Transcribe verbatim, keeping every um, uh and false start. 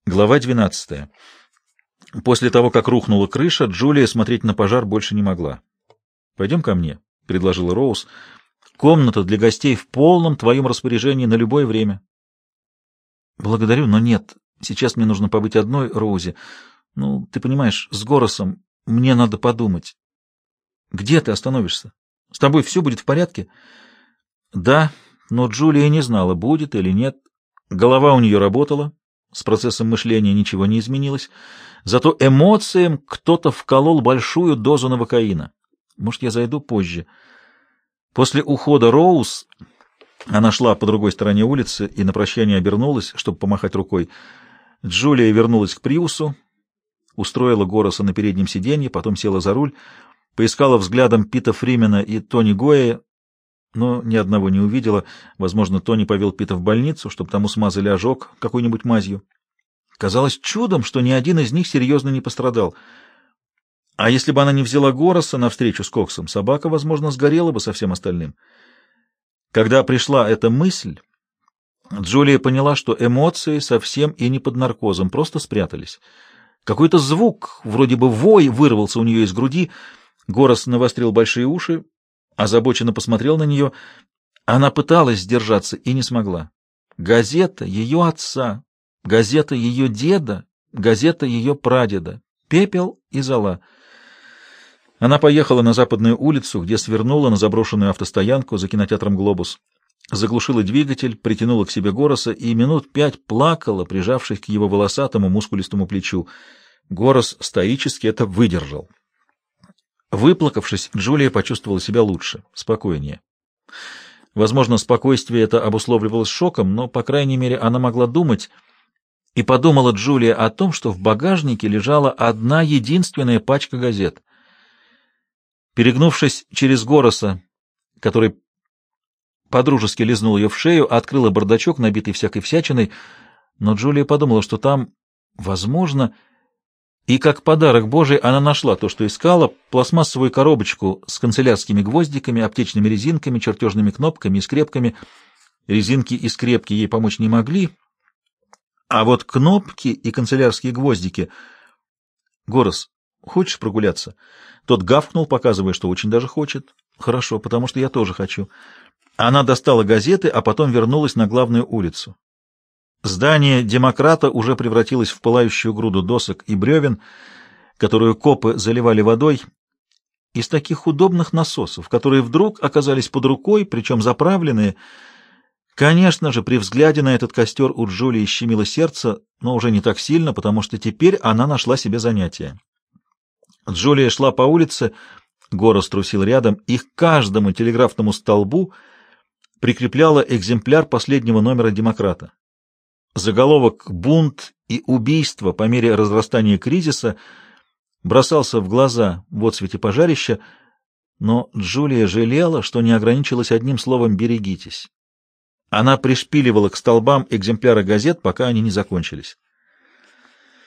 Глава двенадцатая. После того, как рухнула крыша, Джулия смотреть на пожар больше не могла. «Пойдем ко мне», — предложила Роуз. «Комната для гостей в полном твоем распоряжении на любое время». «Благодарю, но нет. Сейчас мне нужно побыть одной, Роузи. Ну, ты понимаешь, с Горосом мне надо подумать. Где ты остановишься? С тобой все будет в порядке?» «Да, но Джулия не знала, будет или нет. Голова у нее работала. С процессом мышления ничего не изменилось. Зато эмоциям кто-то вколол большую дозу новокаина. Может, я зайду позже». После ухода Роуз она шла по другой стороне улицы и на прощание обернулась, чтобы помахать рукой. Джулия вернулась к Приусу, устроила Гороса на переднем сиденье, потом села за руль, поискала взглядом Пита Фримена и Тони Гоя, но ни одного не увидела. Возможно, Тони повел Пита в больницу, чтобы тому смазали ожог какой-нибудь мазью. Казалось чудом, что ни один из них серьезно не пострадал. А если бы она не взяла Гороса на встречу с Коксом, собака, возможно, сгорела бы со всем остальным. Когда пришла эта мысль, Джулия поняла, что эмоции совсем и не под наркозом, просто спрятались. Какой-то звук, вроде бы вой, вырвался у нее из груди. Горос навострил большие уши, озабоченно посмотрел на нее. Она пыталась сдержаться и не смогла. Газета ее отца, газета ее деда, газета ее прадеда. Пепел и зола. Она поехала на Западную улицу, где свернула на заброшенную автостоянку за кинотеатром «Глобус». Заглушила двигатель, притянула к себе Гороса и минут пять плакала, прижавшись к его волосатому мускулистому плечу. Горос стоически это выдержал. Выплакавшись, Джулия почувствовала себя лучше, спокойнее. Возможно, спокойствие это обусловливалось шоком, но, по крайней мере, она могла думать, и подумала Джулия о том, что в багажнике лежала одна единственная пачка газет. Перегнувшись через Гороса, который подружески лизнул ее в шею, открыла бардачок, набитый всякой всячиной, но Джулия подумала, что там, возможно, и как подарок Божий она нашла то, что искала: пластмассовую коробочку с канцелярскими гвоздиками, аптечными резинками, чертежными кнопками и скрепками. Резинки и скрепки ей помочь не могли, а вот кнопки и канцелярские гвоздики... «Горос, хочешь прогуляться?» Тот гавкнул, показывая, что очень даже хочет. «Хорошо, потому что я тоже хочу». Она достала газеты, а потом вернулась на главную улицу. Здание «Демократа» уже превратилось в пылающую груду досок и бревен, которую копы заливали водой, из таких удобных насосов, которые вдруг оказались под рукой, причем заправленные. Конечно же, при взгляде на этот костер у Джулии щемило сердце, но уже не так сильно, потому что теперь она нашла себе занятие. Джулия шла по улице, Горос трусил рядом, и к каждому телеграфному столбу прикрепляла экземпляр последнего номера «Демократа». Заголовок «Бунт и убийство по мере разрастания кризиса» бросался в глаза в отсвете пожарища, но Джулия жалела, что не ограничилась одним словом «берегитесь». Она пришпиливала к столбам экземпляры газет, пока они не закончились.